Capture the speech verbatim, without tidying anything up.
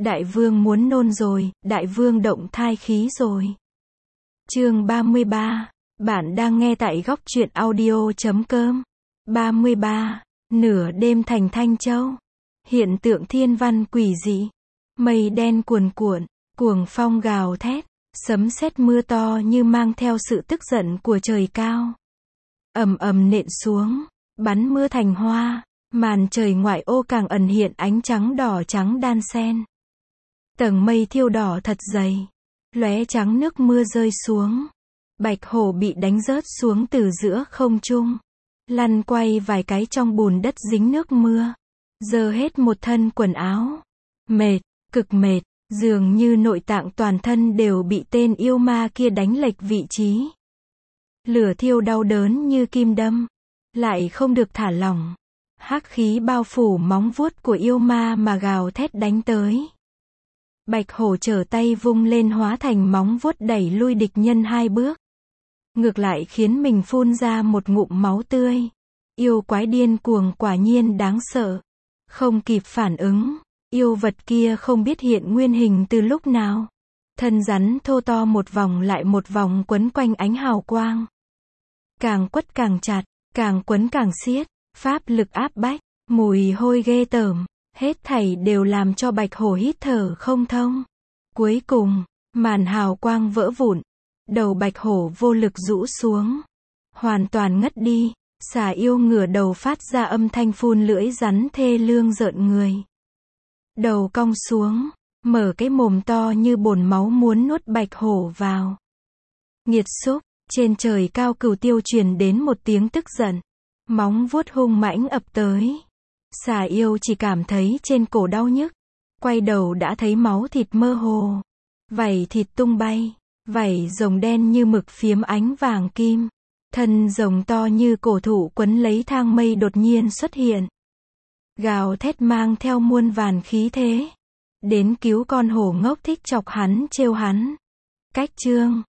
Đại vương muốn nôn rồi, đại vương động thai khí rồi. Chương ba mươi ba. Bạn đang nghe tại góc truyện audio chấm com. ba mươi ba. Nửa đêm thành Thanh Châu. Hiện tượng thiên văn quỷ dị. Mây đen cuồn cuộn, cuồng phong gào thét, sấm sét mưa to như mang theo sự tức giận của trời cao. Ầm ầm nện xuống, bắn mưa thành hoa, màn trời ngoại ô càng ẩn hiện ánh trắng đỏ trắng đan xen. Tầng mây thiêu đỏ thật dày, lóe trắng nước mưa rơi xuống. Bạch hổ bị đánh rớt xuống từ giữa không trung, lăn quay vài cái trong bùn đất dính nước mưa, dơ hết một thân quần áo. Mệt, cực mệt, dường như nội tạng toàn thân đều bị tên yêu ma kia đánh lệch vị trí. Lửa thiêu đau đớn như kim đâm, lại không được thả lỏng. Hắc khí bao phủ móng vuốt của yêu ma mà gào thét đánh tới. Bạch hổ trở tay vung lên hóa thành móng vuốt đẩy lui địch nhân hai bước. Ngược lại khiến mình phun ra một ngụm máu tươi. Yêu quái điên cuồng quả nhiên đáng sợ. Không kịp phản ứng, yêu vật kia không biết hiện nguyên hình từ lúc nào. Thân rắn thô to một vòng lại một vòng quấn quanh ánh hào quang. Càng quất càng chặt, càng quấn càng siết, pháp lực áp bách, mùi hôi ghê tởm, hết thảy đều làm cho bạch hổ hít thở không thông. Cuối cùng, màn hào quang vỡ vụn, đầu bạch hổ vô lực rũ xuống, hoàn toàn ngất đi. Xà yêu ngửa đầu phát ra âm thanh phun lưỡi rắn thê lương rợn người. Đầu cong xuống, mở cái mồm to như bồn máu muốn nuốt bạch hổ vào. Nghiệt xúc, trên trời cao cửu tiêu truyền đến một tiếng tức giận. Móng vuốt hung mãnh ập tới. Xà yêu chỉ cảm thấy trên cổ đau nhức. Quay đầu đã thấy máu thịt mơ hồ. Vảy thịt tung bay. Vảy rồng đen như mực phiếm ánh vàng kim. Thân rồng to như cổ thụ quấn lấy thang mây đột nhiên xuất hiện. Gào thét mang theo muôn vàn khí thế. Đến cứu con hổ ngốc thích chọc hắn trêu hắn. Cách chương